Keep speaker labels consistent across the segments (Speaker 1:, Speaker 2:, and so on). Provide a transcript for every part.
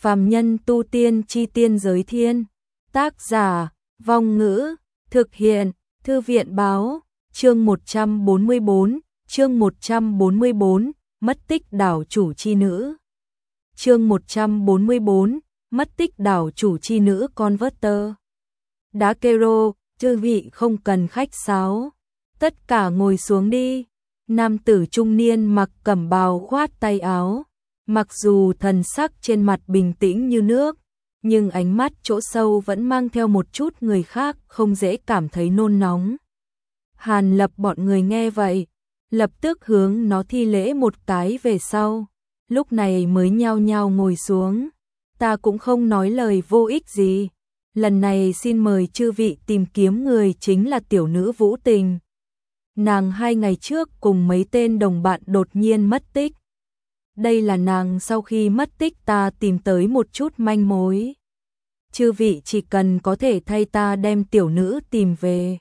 Speaker 1: Phàm nhân tu tiên chi tiên giới thiên. Tác giả, Vong Ngữ, thực hiện, Thư viện Báo, chương 144, mất tích đảo chủ chi nữ. Chương 144, mất tích đảo chủ chi nữ Converter. Đá kero, chư vị không cần khách sáo, tất cả ngồi xuống đi. Nam tử trung niên mặc cẩm bào khoát tay áo, mặc dù thần sắc trên mặt bình tĩnh như nước, nhưng ánh mắt chỗ sâu vẫn mang theo một chút người khác không dễ cảm thấy nôn nóng. Hàn Lập bọn người nghe vậy, lập tức hướng nó thi lễ một cái về sau, lúc này mới nhao nhao ngồi xuống. Ta cũng không nói lời vô ích gì, lần này xin mời chư vị tìm kiếm người chính là tiểu nữ Vũ Tình. Nàng 2 ngày trước cùng mấy tên đồng bạn đột nhiên mất tích. Đây là nàng sau khi mất tích ta tìm tới một chút manh mối. Chư vị chỉ cần có thể thay ta đem tiểu nữ tìm về,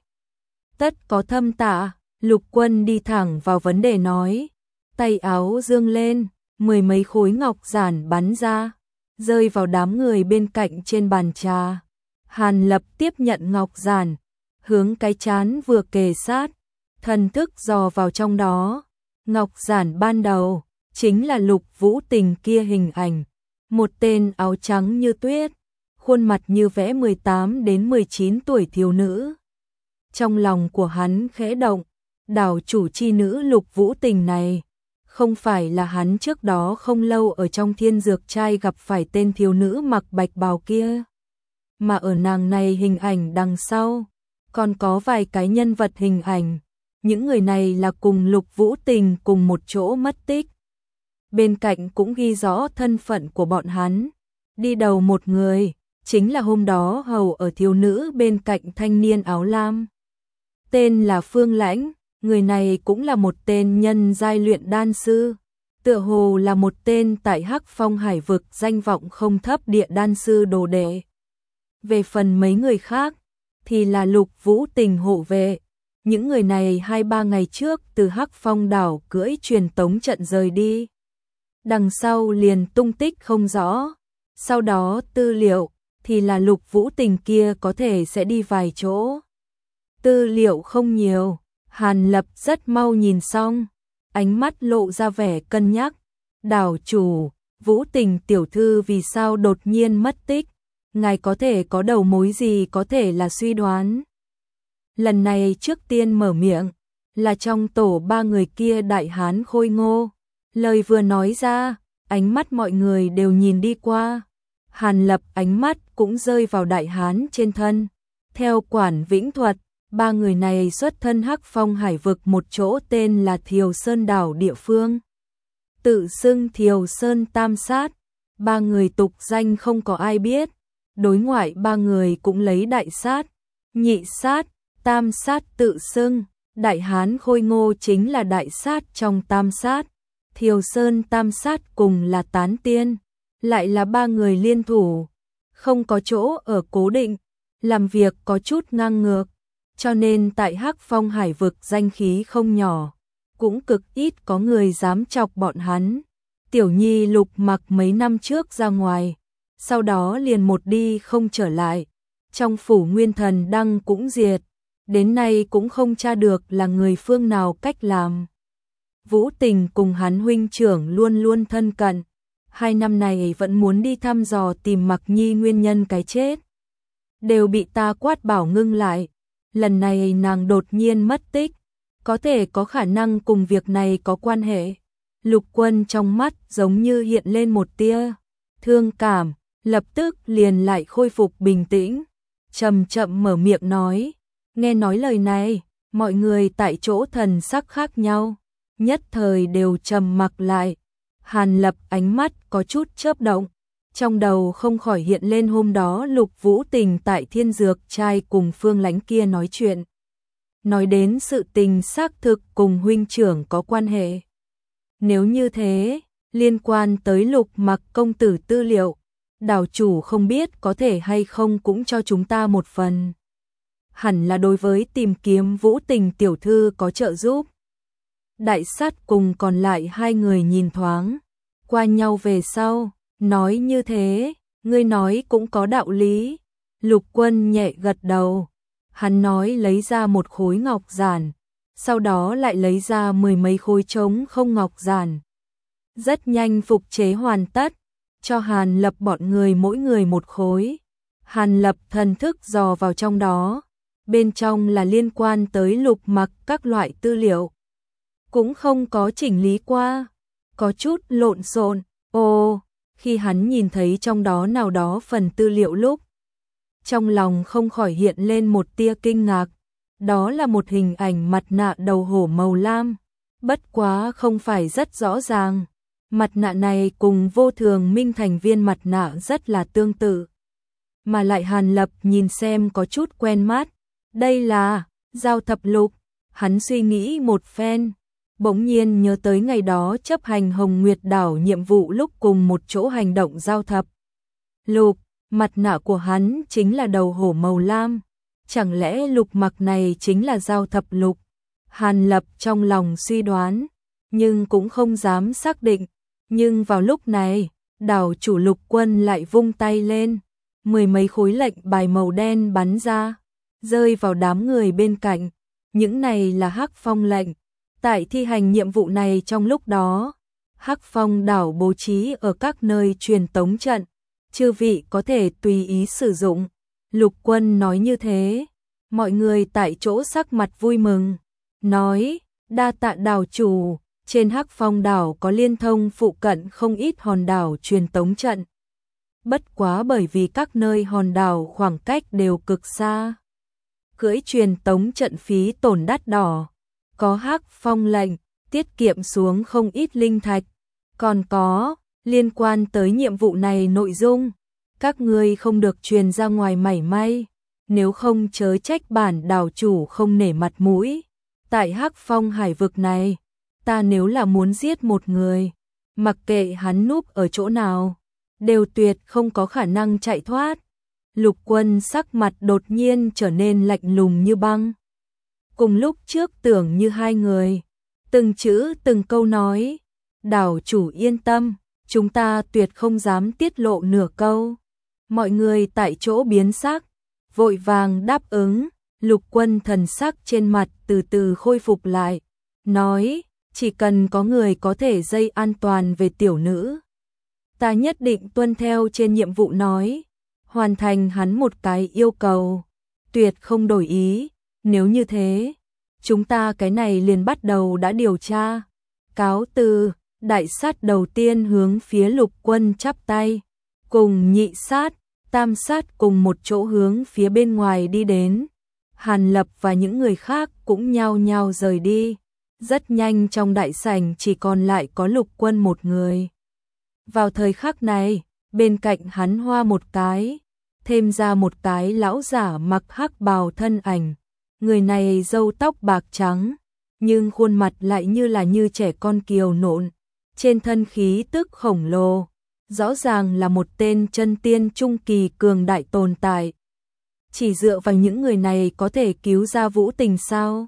Speaker 1: tất có thâm tạ. Lục Quân đi thẳng vào vấn đề nói, tay áo dương lên, 10 mấy khối ngọc giản bắn ra, rơi vào đám người bên cạnh trên bàn trà. Hàn Lập tiếp nhận ngọc giản, hướng cái chán vừa kề sát, thần thức dò vào trong đó. Ngọc giản ban đầu chính là Lục Vũ Tình kia hình ảnh, một tên áo trắng như tuyết, khuôn mặt như vẽ 18 đến 19 tuổi thiếu nữ. Trong lòng của hắn khẽ động, đảo chủ chi nữ Lục Vũ Tình này, không phải là hắn trước đó không lâu ở trong thiên dược trai gặp phải tên thiếu nữ mặc bạch bào kia, mà ở nàng này hình ảnh đằng sau, còn có vài cái nhân vật hình ảnh, những người này là cùng Lục Vũ Tình cùng một chỗ mất tích. Bên cạnh cũng ghi rõ thân phận của bọn hắn, đi đầu một người, chính là hôm đó hầu ở thiếu nữ bên cạnh thanh niên áo lam. Tên là Phương Lãnh, người này cũng là một tên nhân giai luyện đan sư, tựa hồ là một tên tại Hắc Phong Hải vực danh vọng không thấp địa đan sư đồ đệ. Về phần mấy người khác, thì là Lục Vũ Tình hộ vệ. Những người này 2-3 ngày trước từ Hắc Phong đảo cưỡi truyền tống trận rời đi. Đằng sau liền tung tích không rõ. Sau đó tư liệu thì là Lục Vũ Tình kia có thể sẽ đi vài chỗ. Tư liệu không nhiều, Hàn Lập rất mau nhìn xong, ánh mắt lộ ra vẻ cân nhắc. Đảo chủ, Vũ Tình tiểu thư vì sao đột nhiên mất tích? Ngài có thể có đầu mối gì có thể là suy đoán? Lần này trước tiên mở miệng, là trong tổ 3 người kia đại hán khôi ngô. Lời vừa nói ra, ánh mắt mọi người đều nhìn đi qua. Hàn Lập ánh mắt cũng rơi vào đại hán trên thân. Theo Quản Vĩnh Thuật, 3 người này xuất thân Hắc Phong Hải vực một chỗ tên là Thiều Sơn đảo địa phương. Tự xưng Thiều Sơn Tam Sát, 3 người tục danh không có ai biết. Đối ngoại 3 người cũng lấy đại sát, nhị sát, tam sát tự xưng. Đại hán khôi ngô chính là đại sát trong tam sát. Thiều Sơn Tam Sát cùng là tán tiên, lại là 3 người liên thủ, không có chỗ ở cố định, làm việc có chút ngang ngược, cho nên tại Hắc Phong Hải vực danh khí không nhỏ, cũng cực ít có người dám chọc bọn hắn. Tiểu Nhi Lục Mặc mấy năm trước ra ngoài, sau đó liền một đi không trở lại, trong phủ Nguyên Thần Đăng cũng diệt, đến nay cũng không tra được là người phương nào cách làm. Vũ Tình cùng hắn huynh trưởng luôn luôn thân cận, 2 năm này vẫn muốn đi thăm dò tìm Mặc Nhi nguyên nhân cái chết, đều bị ta quát bảo ngưng lại. Lần này nàng đột nhiên mất tích, có thể có khả năng cùng việc này có quan hệ. Lục Quân trong mắt giống như hiện lên một tia thương cảm, lập tức liền lại khôi phục bình tĩnh, chậm chậm mở miệng nói. Nghe nói lời này, mọi người tại chỗ thần sắc khác nhau, nhất thời đều trầm mặc lại. Hàn Lập ánh mắt có chút chớp động, trong đầu không khỏi hiện lên hôm đó Lục Vũ Tình tại thiên dược trai cùng Phương Lãnh kia nói chuyện. Nói đến sự tình xác thực cùng huynh trưởng có quan hệ. Nếu như thế, liên quan tới Lục Mặc công tử tư liệu, đảo chủ không biết có thể hay không cũng cho chúng ta một phần. Hẳn là đối với tìm kiếm Vũ Tình tiểu thư có trợ giúp. Đại sát cùng còn lại 2 người nhìn thoáng qua nhau về sau, Nói như thế, ngươi nói cũng có đạo lý. Lục Quân nhẹ gật đầu. Hắn nói lấy ra một khối ngọc giản, sau đó lại lấy ra 10 mấy khối trống không ngọc giản. Rất nhanh phục chế hoàn tất, cho Hàn Lập bọn người mỗi người một khối. Hàn Lập thần thức dò vào trong đó, bên trong là liên quan tới Lục Mặc các loại tư liệu. Cũng không có chỉnh lý qua, có chút lộn xộn. Ồ, khi hắn nhìn thấy trong đó nào đó phần tư liệu lúc, trong lòng không khỏi hiện lên một tia kinh ngạc. Đó là một hình ảnh mặt nạ đầu hổ màu lam, bất quá không phải rất rõ ràng. Mặt nạ này cùng Vô Thường Minh thành viên mặt nạ rất là tương tự. Mà lại Hàn Lập nhìn xem có chút quen mắt. Đây là Giao Thập Lục. Hắn suy nghĩ một phen, bỗng nhiên nhớ tới ngày đó chấp hành Hồng Nguyệt Đảo nhiệm vụ lúc cùng một chỗ hành động Giao Thập Lục. Mặt nạ của hắn chính là đầu hổ màu lam. Chẳng lẽ Lục Mặc này chính là Giao Thập Lục? Hàn Lập trong lòng suy đoán, nhưng cũng không dám xác định. Nhưng vào lúc này, đảo chủ Lục Quân lại vung tay lên, 10 mấy khối lệnh bài màu đen bắn ra, rơi vào đám người bên cạnh. Những này là Hắc Phong lệnh. Tại thi hành nhiệm vụ này trong lúc đó, Hắc Phong đảo bố trí ở các nơi truyền tống trận, chư vị có thể tùy ý sử dụng. Lục Quân nói như thế, mọi người tại chỗ sắc mặt vui mừng, nói, đa tạ đảo chủ. Trên Hắc Phong đảo có liên thông phụ cận không ít hòn đảo truyền tống trận. Bất quá bởi vì các nơi hòn đảo khoảng cách đều cực xa, cưỡi truyền tống trận phí tổn đắt đỏ. Có Hắc Phong lệnh, tiết kiệm xuống không ít linh thạch. Còn có, liên quan tới nhiệm vụ này nội dung, các ngươi không được truyền ra ngoài mảy may, nếu không chớ trách bản đảo chủ không nể mặt mũi. Tại Hắc Phong hải vực này, ta nếu là muốn giết một người, mặc kệ hắn núp ở chỗ nào, đều tuyệt không có khả năng chạy thoát. Lục Quân sắc mặt đột nhiên trở nên lạnh lùng như băng. Cùng lúc trước tưởng như hai người, từng chữ từng câu nói, đảo chủ yên tâm, chúng ta tuyệt không dám tiết lộ nửa câu. Mọi người tại chỗ biến sắc, vội vàng đáp ứng. Lục Quân thần sắc trên mặt từ từ khôi phục lại, nói, chỉ cần có người có thể dây an toàn về tiểu nữ, ta nhất định tuân theo trên nhiệm vụ nói, hoàn thành hắn một cái yêu cầu, tuyệt không đổi ý. Nếu như thế, chúng ta cái này liền bắt đầu đã điều tra. Cáo từ. Đại sát đầu tiên hướng phía Lục Quân chắp tay, cùng nhị sát, tam sát cùng một chỗ hướng phía bên ngoài đi đến. Hàn Lập và những người khác cũng nhao nhao rời đi. Rất nhanh trong đại sảnh chỉ còn lại có Lục Quân một người. Vào thời khắc này, bên cạnh hắn hoa một cái, thêm ra một cái lão giả mặc hắc bào thân ảnh. Người này râu tóc bạc trắng, nhưng khuôn mặt lại như trẻ con kiều nộn, trên thân khí tức khổng lồ, rõ ràng là một tên chân tiên trung kỳ cường đại tồn tại. Chỉ dựa vào những người này có thể cứu ra Vũ Tình sao?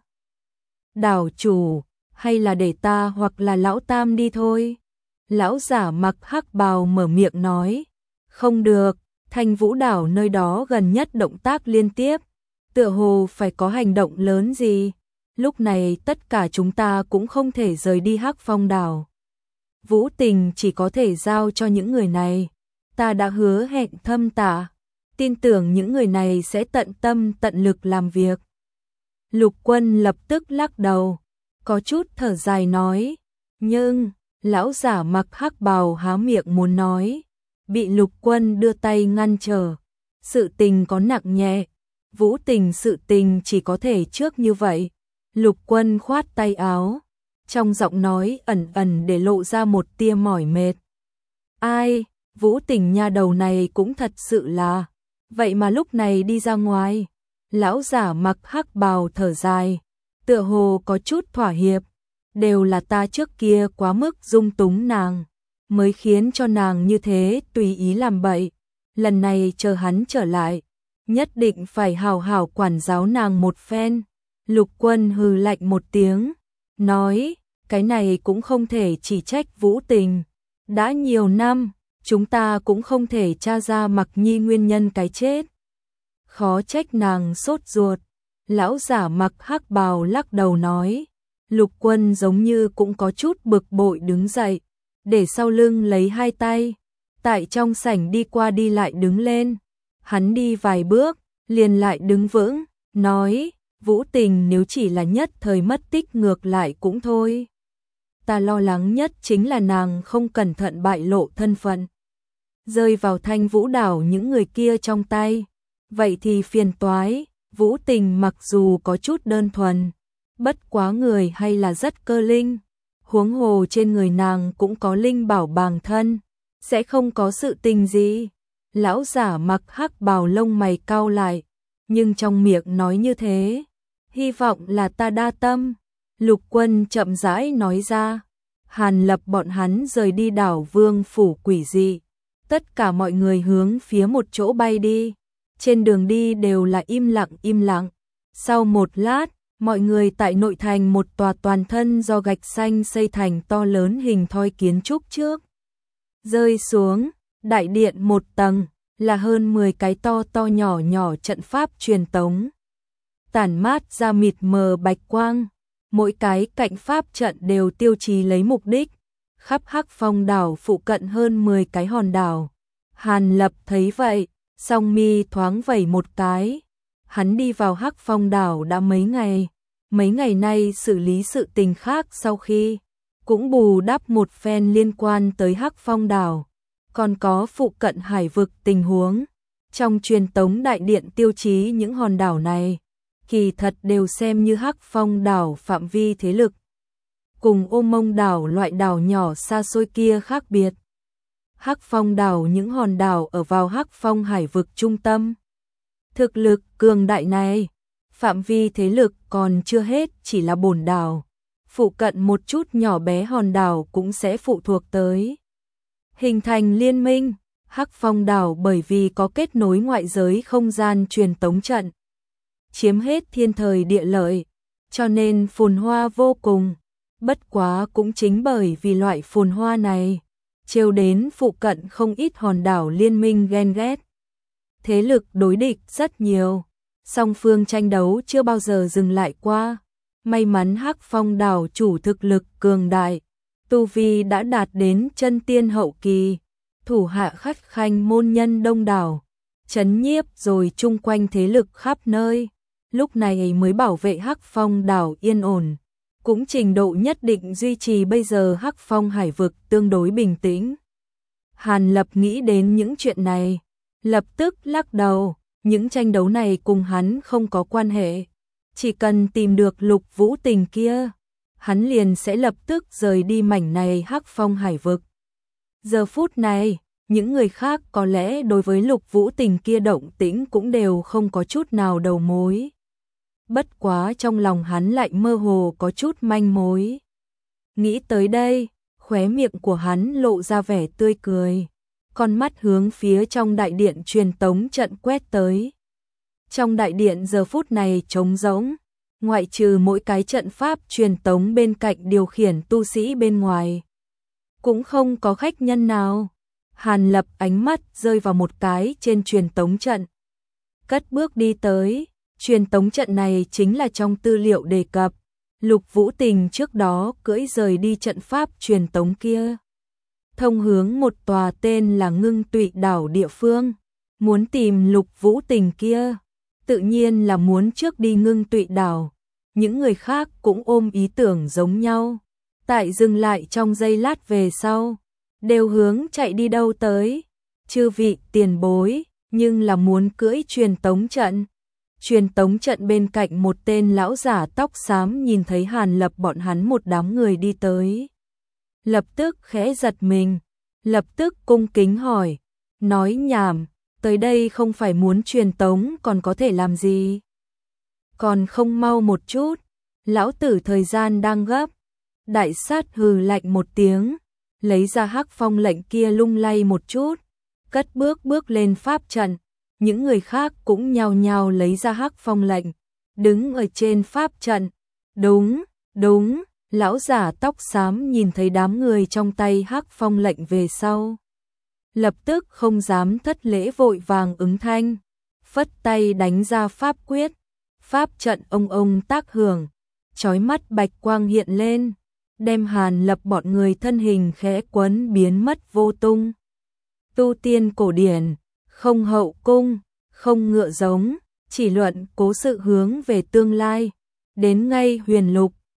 Speaker 1: Đảo chủ, hay là để ta hoặc là lão tam đi thôi? Lão giả mặc hắc bào mở miệng nói. Không được, Thanh Vũ đảo nơi đó gần nhất động tác liên tiếp, tựa hồ phải có hành động lớn gì. Lúc này tất cả chúng ta cũng không thể rời đi Hắc Phong đảo. Vũ Tình chỉ có thể giao cho những người này. Ta đã hứa hẹn thâm tạ, tin tưởng những người này sẽ tận tâm tận lực làm việc. Lục Quân lập tức lắc đầu, có chút thở dài nói. Nhưng, lão giả mặc hắc bào há miệng muốn nói, bị Lục Quân đưa tay ngăn trở. Sự tình có nặng nhẹ, Vũ Tình sự tình chỉ có thể trước như vậy. Lục Quân khoát tay áo, trong giọng nói ẩn ẩn để lộ ra một tia mỏi mệt. Ai, Vũ Tình nha đầu này cũng thật sự là, vậy mà lúc này đi ra ngoài. Lão giả mặc hắc bào thở dài, tựa hồ có chút thỏa hiệp. Đều là ta trước kia quá mức dung túng nàng, mới khiến cho nàng như thế tùy ý làm bậy. Lần này chờ hắn trở lại, nhất định phải hào hào quản giáo nàng một phen. Lục Quân hừ lạnh một tiếng, nói, cái này cũng không thể chỉ trách Vũ Tình. Đã nhiều năm, chúng ta cũng không thể tra ra Mặc Nhi nguyên nhân cái chết. Khó trách nàng sốt ruột. Lão giả mặc hắc bào lắc đầu nói. Lục Quân giống như cũng có chút bực bội đứng dậy, để sau lưng lấy hai tay, tại trong sảnh đi qua đi lại đứng lên. Hắn đi vài bước, liền lại đứng vững, nói, Vũ Tình nếu chỉ là nhất thời mất tích ngược lại cũng thôi. Ta lo lắng nhất chính là nàng không cẩn thận bại lộ thân phận, rơi vào Thanh Vũ đảo những người kia trong tay. Vậy thì phiền toái. Vũ Tình mặc dù có chút đơn thuần, bất quá người hay là rất cơ linh, huống hồ trên người nàng cũng có linh bảo bàng thân, sẽ không có sự tình gì. Lão giả mặc hắc bào lông mày cau lại, nhưng trong miệng nói như thế, hy vọng là ta đa tâm. Lục Quân chậm rãi nói ra. Hàn Lập bọn hắn rời đi đảo Vương phủ quỷ dị, tất cả mọi người hướng phía một chỗ bay đi. Trên đường đi đều là im lặng. Sau một lát, mọi người tại nội thành một tòa toàn thân do gạch xanh xây thành to lớn hình thoi kiến trúc trước. Rơi xuống, đại điện một tầng, là hơn 10 cái to nhỏ trận pháp truyền tống. Tản mát ra mịt mờ bạch quang, mỗi cái cạnh pháp trận đều tiêu chí lấy mục đích. Khắp Hắc Phong đảo phụ cận hơn 10 cái hòn đảo. Hàn Lập thấy vậy, song mi thoáng vẩy một cái. Hắn đi vào Hắc Phong đảo đã mấy ngày nay xử lý sự tình khác, sau khi cũng bù đắp một phen liên quan tới Hắc Phong đảo, còn có phụ cận hải vực tình huống. Trong truyền tống đại điện tiêu chí những hòn đảo này, kỳ thật đều xem như Hắc Phong đảo phạm vi thế lực. Cùng Ô Mông đảo loại đảo nhỏ xa xôi kia khác biệt. Hắc Phong đảo những hòn đảo ở vào Hắc Phong hải vực trung tâm. Thực lực cường đại này, phạm vi thế lực còn chưa hết chỉ là bổn đảo. Phụ cận một chút nhỏ bé hòn đảo cũng sẽ phụ thuộc tới. Hình thành liên minh, Hắc Phong đảo bởi vì có kết nối ngoại giới không gian truyền tống trận, chiếm hết thiên thời địa lợi, cho nên phồn hoa vô cùng. Bất quá cũng chính bởi vì loại phồn hoa này, trêu đến phụ cận không ít hòn đảo liên minh ghen ghét. Thế lực đối địch rất nhiều, song phương tranh đấu chưa bao giờ dừng lại qua. May mắn Hắc Phong đảo chủ thực lực cường đại, tu vi đã đạt đến chân tiên hậu kỳ, thủ hạ khách khanh môn nhân đông đảo, trấn nhiếp rồi chung quanh thế lực khắp nơi, lúc này mới bảo vệ Hắc Phong đảo yên ổn, cũng trình độ nhất định duy trì bây giờ Hắc Phong hải vực tương đối bình tĩnh. Hàn Lập nghĩ đến những chuyện này, lập tức lắc đầu, những tranh đấu này cùng hắn không có quan hệ. Chỉ cần tìm được Lục Vũ Tình kia, hắn liền sẽ lập tức rời đi mảnh này Hắc Phong hải vực. Giờ phút này, những người khác có lẽ đối với Lục Vũ Tình kia động tĩnh cũng đều không có chút nào đầu mối. Bất quá trong lòng hắn lại mơ hồ có chút manh mối. Nghĩ tới đây, khóe miệng của hắn lộ ra vẻ tươi cười, con mắt hướng phía trong đại điện truyền tống trận quét tới. Trong đại điện giờ phút này trống rỗng, ngoại trừ mỗi cái trận pháp truyền tống bên cạnh điều khiển tu sĩ bên ngoài, cũng không có khách nhân nào. Hàn Lập ánh mắt rơi vào một cái trên truyền tống trận, cất bước đi tới. Truyền tống trận này chính là trong tư liệu đề cập, Lục Vũ Tình trước đó cưỡi rời đi trận pháp truyền tống kia, thông hướng một tòa tên là Ngưng Tụy đảo địa phương. Muốn tìm Lục Vũ Tình kia, tự nhiên là muốn trước đi Ngưng Tụy đảo. Những người khác cũng ôm ý tưởng giống nhau, tại dừng lại trong giây lát về sau, đều hướng chạy đi đâu tới. Chư vị tiền bối, nhưng là muốn cưỡi truyền tống trận. Truyền tống trận bên cạnh một tên lão giả tóc xám nhìn thấy Hàn Lập bọn hắn một đám người đi tới, lập tức khẽ giật mình, lập tức cung kính hỏi, nói nhảm, tới đây không phải muốn truyền tống còn có thể làm gì? Còn không mau một chút, lão tử thời gian đang gấp. Đại sát hừ lạnh một tiếng, lấy ra Hắc Phong lệnh kia lung lay một chút, cất bước lên pháp trận. Những người khác cũng nhao nhao lấy ra Hắc Phong lệnh, đứng ở trên pháp trận. Đúng, lão giả tóc xám nhìn thấy đám người trong tay Hắc Phong lệnh về sau, lập tức không dám thất lễ vội vàng ứng thanh, phất tay đánh ra pháp quyết, pháp trận ông tác hưởng, chói mắt bạch quang hiện lên, đem Hàn Lập bọn người thân hình khẽ quấn biến mất vô tung. Tu tiên cổ điển, không hậu cung, không ngựa giống, chỉ luận cố sự hướng về tương lai, đến ngay huyền lục,